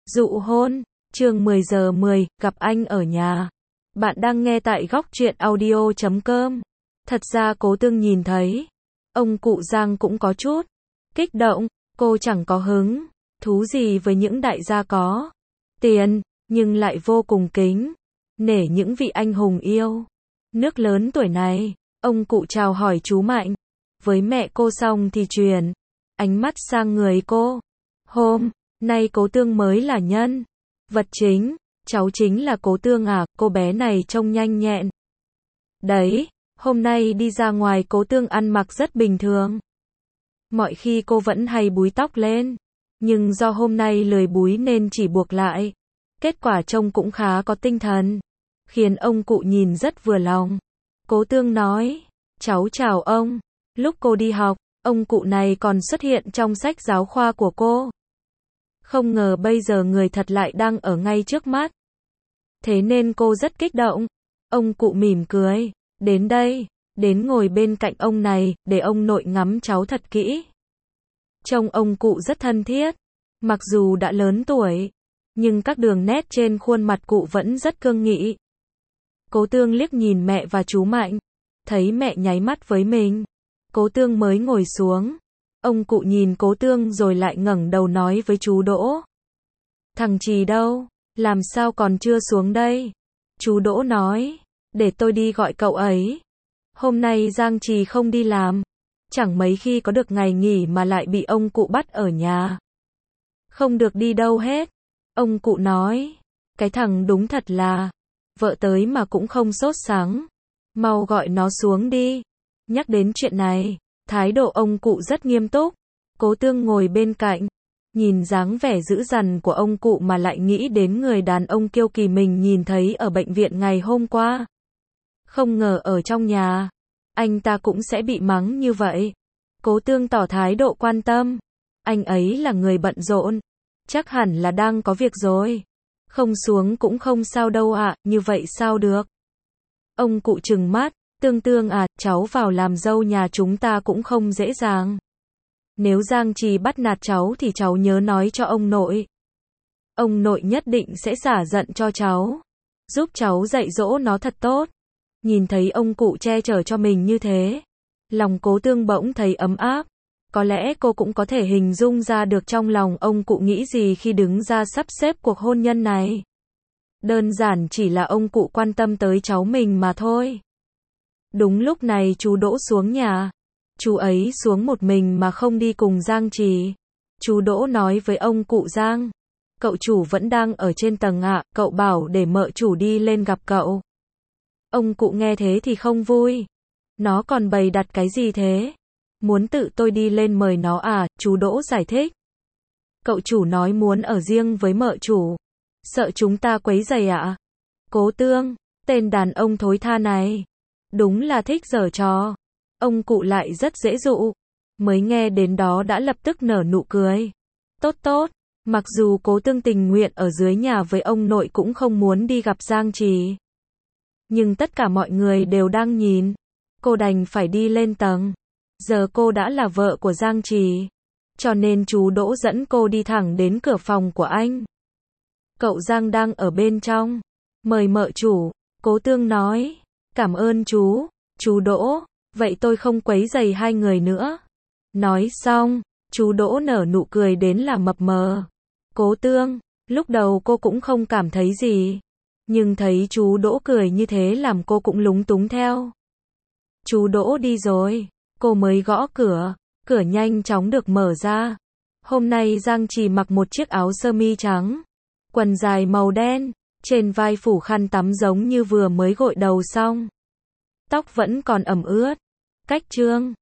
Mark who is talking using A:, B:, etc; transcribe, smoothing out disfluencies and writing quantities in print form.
A: Dụ hôn, chương 10 giờ 10, gặp anh ở nhà. Bạn đang nghe tại góc truyện audio.com. Thật ra Cố Tương nhìn thấy, ông cụ Giang cũng có chút kích động, cô chẳng có hứng thú gì với những đại gia có tiền, nhưng lại vô cùng kính nể những vị anh hùng yêu nước lớn tuổi này. Ông cụ chào hỏi chú Mạnh với mẹ cô xong thì chuyển ánh mắt sang người cô. Hôm nay Cố Tương mới là nhân vật chính, cháu chính là Cố Tương à? Cô bé này trông nhanh nhẹn đấy. Hôm nay đi ra ngoài Cố Tương ăn mặc rất bình thường. Mọi khi cô vẫn hay búi tóc lên, nhưng do hôm nay lười búi nên chỉ buộc lại. Kết quả trông cũng khá có tinh thần, khiến ông cụ nhìn rất vừa lòng. Cố Tương nói, cháu chào ông. Lúc cô đi học, ông cụ này còn xuất hiện trong sách giáo khoa của cô. Không ngờ bây giờ người thật lại đang ở ngay trước mắt. Thế nên cô rất kích động. Ông cụ mỉm cười, đến đây, đến ngồi bên cạnh ông này, để ông nội ngắm cháu thật kỹ. Trông ông cụ rất thân thiết, mặc dù đã lớn tuổi, nhưng các đường nét trên khuôn mặt cụ vẫn rất cương nghị. Cố Tương liếc nhìn mẹ và chú Mạnh, thấy mẹ nháy mắt với mình, Cố Tương mới ngồi xuống. Ông cụ nhìn Cố Tương rồi lại ngẩng đầu nói với chú Đỗ. Thằng Trì đâu? Làm sao còn chưa xuống đây? Chú Đỗ nói, để tôi đi gọi cậu ấy. Hôm nay Giang Trì không đi làm, chẳng mấy khi có được ngày nghỉ mà lại bị ông cụ bắt ở nhà. Không được đi đâu hết. Ông cụ nói, cái thằng đúng thật là, vợ tới mà cũng không sốt sắng. Mau gọi nó xuống đi. Nhắc đến chuyện này, thái độ ông cụ rất nghiêm túc. Cố Tương ngồi bên cạnh, nhìn dáng vẻ dữ dằn của ông cụ mà lại nghĩ đến người đàn ông kiêu kỳ mình nhìn thấy ở bệnh viện ngày hôm qua. Không ngờ ở trong nhà, anh ta cũng sẽ bị mắng như vậy. Cố Tương tỏ thái độ quan tâm. Anh ấy là người bận rộn, chắc hẳn là đang có việc rồi. Không xuống cũng không sao đâu ạ, như vậy sao được? Ông cụ trừng mắt, Tương à, cháu vào làm dâu nhà chúng ta cũng không dễ dàng. Nếu Giang Trì bắt nạt cháu thì cháu nhớ nói cho ông nội. Ông nội nhất định sẽ xả giận cho cháu, giúp cháu dạy dỗ nó thật tốt. Nhìn thấy ông cụ che chở cho mình như thế, lòng Cố Tương bỗng thấy ấm áp. Có lẽ cô cũng có thể hình dung ra được trong lòng ông cụ nghĩ gì khi đứng ra sắp xếp cuộc hôn nhân này. Đơn giản chỉ là ông cụ quan tâm tới cháu mình mà thôi. Đúng lúc này chú Đỗ xuống nhà. Chú ấy xuống một mình mà không đi cùng Giang Trì. Chú Đỗ nói với ông cụ Giang, cậu chủ vẫn đang ở trên tầng ạ, cậu bảo để mợ chủ đi lên gặp cậu. Ông cụ nghe thế thì không vui. Nó còn bày đặt cái gì thế? Muốn tự tôi đi lên mời nó à? Chú Đỗ giải thích. Cậu chủ nói muốn ở riêng với mợ chủ. Sợ chúng ta quấy rầy ạ. Cố Tương, tên đàn ông thối tha này, đúng là thích giở trò. Ông cụ lại rất dễ dụ. Mới nghe đến đó đã lập tức nở nụ cười. Tốt tốt, mặc dù Cố Tương tình nguyện ở dưới nhà với ông nội cũng không muốn đi gặp Giang Trì. Nhưng tất cả mọi người đều đang nhìn. Cô đành phải đi lên tầng. Giờ cô đã là vợ của Giang Trì, cho nên chú Đỗ dẫn cô đi thẳng đến cửa phòng của anh. Cậu Giang đang ở bên trong. Mời mợ chủ. Cố Tương nói. Cảm ơn chú Đỗ. Vậy tôi không quấy rầy hai người nữa. Nói xong, chú Đỗ nở nụ cười đến là mập mờ. Cố Tương, lúc đầu cô cũng không cảm thấy gì, nhưng thấy chú Đỗ cười như thế làm cô cũng lúng túng theo. Chú Đỗ đi rồi, cô mới gõ cửa. Cửa nhanh chóng được mở ra. Hôm nay Giang Trì mặc một chiếc áo sơ mi trắng, quần dài màu đen, trên vai phủ khăn tắm giống như vừa mới gội đầu xong. Tóc vẫn còn ẩm ướt. Cách trương